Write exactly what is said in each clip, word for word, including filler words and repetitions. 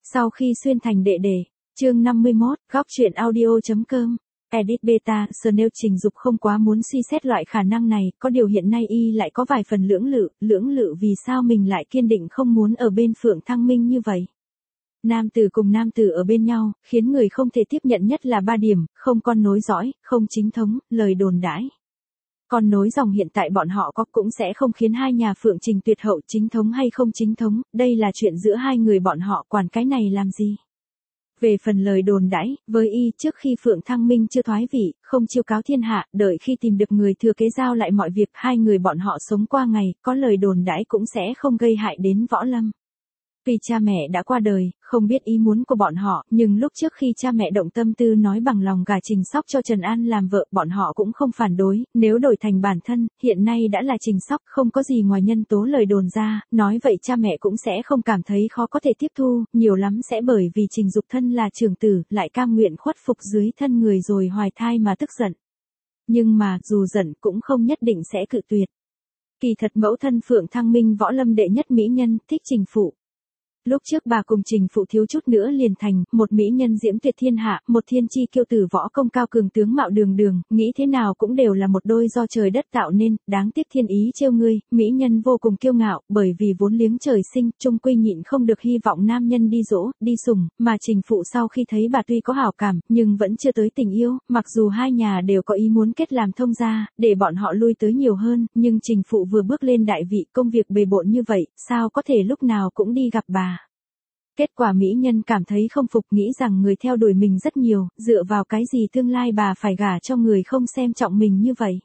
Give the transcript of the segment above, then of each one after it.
Sau khi xuyên thành đệ đệ, chương năm mươi mốt, góc truyện audio.com. Edit beta, Snail Trình Dục không quá muốn suy xét loại khả năng này, có điều hiện nay y lại có vài phần lưỡng lự, lưỡng lự vì sao mình lại kiên định không muốn ở bên Phượng Thăng Minh như vậy. Nam tử cùng nam tử ở bên nhau, khiến người không thể tiếp nhận nhất là ba điểm, không con nối dõi, không chính thống, lời đồn đãi. Con nối dòng hiện tại bọn họ có cũng sẽ không khiến hai nhà Phượng Trình tuyệt hậu chính thống hay không chính thống, đây là chuyện giữa hai người bọn họ, quản cái này làm gì. Về phần lời đồn đãi, với y trước khi Phượng Thăng Minh chưa thoái vị, không chiêu cáo thiên hạ, đợi khi tìm được người thừa kế giao lại mọi việc hai người bọn họ sống qua ngày, có lời đồn đãi cũng sẽ không gây hại đến Võ Lâm. Vì cha mẹ đã qua đời, không biết ý muốn của bọn họ, nhưng lúc trước khi cha mẹ động tâm tư nói bằng lòng gả Trình Sóc cho Trần An làm vợ, bọn họ cũng không phản đối, nếu đổi thành bản thân, hiện nay đã là Trình Sóc, không có gì ngoài nhân tố lời đồn ra, nói vậy cha mẹ cũng sẽ không cảm thấy khó có thể tiếp thu, nhiều lắm sẽ bởi vì Trình Dục thân là trưởng tử, lại cam nguyện khuất phục dưới thân người rồi hoài thai mà tức giận. Nhưng mà, dù giận cũng không nhất định sẽ cự tuyệt. Kỳ thật mẫu thân Phượng Thăng Minh Võ Lâm đệ nhất mỹ nhân, thích Trình Phụ. Lúc trước bà cùng Trình Phụ thiếu chút nữa liền thành, một mỹ nhân diễm tuyệt thiên hạ, một thiên chi kiêu tử võ công cao cường tướng mạo đường đường, nghĩ thế nào cũng đều là một đôi do trời đất tạo nên, đáng tiếc thiên ý trêu ngươi, mỹ nhân vô cùng kiêu ngạo, bởi vì vốn liếng trời sinh, trung quy nhịn không được hy vọng nam nhân đi dỗ, đi sủng, mà Trình Phụ sau khi thấy bà tuy có hảo cảm, nhưng vẫn chưa tới tình yêu, mặc dù hai nhà đều có ý muốn kết làm thông gia, để bọn họ lui tới nhiều hơn, nhưng Trình Phụ vừa bước lên đại vị, công việc bề bộn như vậy, sao có thể lúc nào cũng đi gặp bà. Kết quả mỹ nhân cảm thấy không phục, nghĩ rằng người theo đuổi mình rất nhiều, dựa vào cái gì tương lai bà phải gả cho người không xem trọng mình như vậy.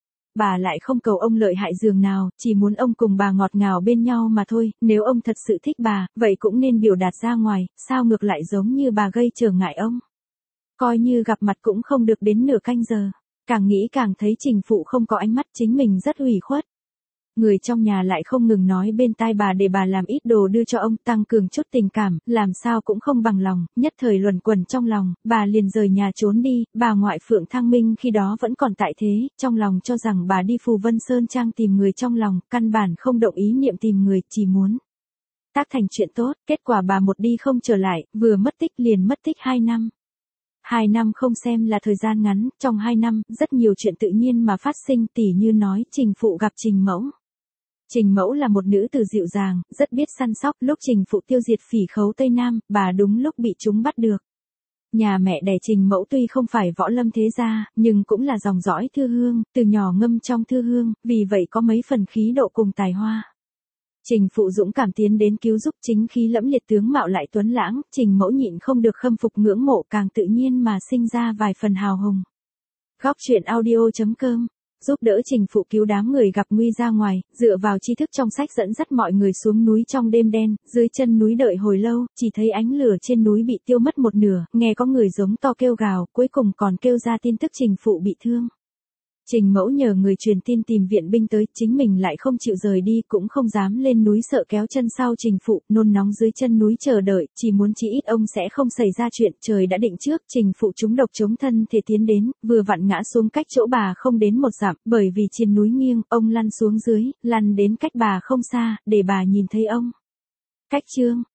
Bà lại không cầu ông lợi hại giường nào, chỉ muốn ông cùng bà ngọt ngào bên nhau mà thôi, nếu ông thật sự thích bà, vậy cũng nên biểu đạt ra ngoài, sao ngược lại giống như bà gây trở ngại ông. Coi như gặp mặt cũng không được đến nửa canh giờ, càng nghĩ càng thấy Trình Phụ không có ánh mắt, chính mình rất ủy khuất. Người trong nhà lại không ngừng nói bên tai bà để bà làm ít đồ đưa cho ông, tăng cường chút tình cảm, làm sao cũng không bằng lòng, nhất thời luẩn quẩn trong lòng, bà liền rời nhà trốn đi, bà ngoại Phượng Thăng Minh khi đó vẫn còn tại thế, trong lòng cho rằng bà đi Phù Vân Sơn Trang tìm người trong lòng, căn bản không động ý niệm tìm người, chỉ muốn tác thành chuyện tốt, kết quả bà một đi không trở lại, vừa mất tích liền mất tích hai năm. Hai năm không xem là thời gian ngắn, trong hai năm, rất nhiều chuyện tự nhiên mà phát sinh, tỉ như nói, Trình Phụ gặp Trình Mẫu. Trình Mẫu là một nữ tử dịu dàng, rất biết săn sóc, lúc Trình Phụ tiêu diệt phỉ khấu Tây Nam, bà đúng lúc bị chúng bắt được. Nhà mẹ đẻ Trình Mẫu tuy không phải võ lâm thế gia, nhưng cũng là dòng dõi thư hương, từ nhỏ ngâm trong thư hương, vì vậy có mấy phần khí độ cùng tài hoa. Trình Phụ dũng cảm tiến đến cứu giúp, chính khí lẫm liệt tướng mạo lại tuấn lãng, Trình Mẫu nhịn không được khâm phục ngưỡng mộ, càng tự nhiên mà sinh ra vài phần hào hùng. Góc truyện audio.com giúp đỡ Trình Phụ cứu đám người gặp nguy ra ngoài, dựa vào tri thức trong sách dẫn dắt mọi người xuống núi trong đêm đen, dưới chân núi đợi hồi lâu, chỉ thấy ánh lửa trên núi bị tiêu mất một nửa, nghe có người giống to kêu gào, cuối cùng còn kêu ra tin tức Trình Phụ bị thương. Trình Mẫu nhờ người truyền tin tìm viện binh tới, chính mình lại không chịu rời đi, cũng không dám lên núi sợ kéo chân sau Trình Phụ, nôn nóng dưới chân núi chờ đợi, chỉ muốn chí ít ông sẽ không xảy ra chuyện, trời đã định trước, Trình Phụ trúng độc chống thân thể tiến đến, vừa vặn ngã xuống cách chỗ bà không đến một dặm, bởi vì trên núi nghiêng, ông lăn xuống dưới, lăn đến cách bà không xa, để bà nhìn thấy ông. Cách chương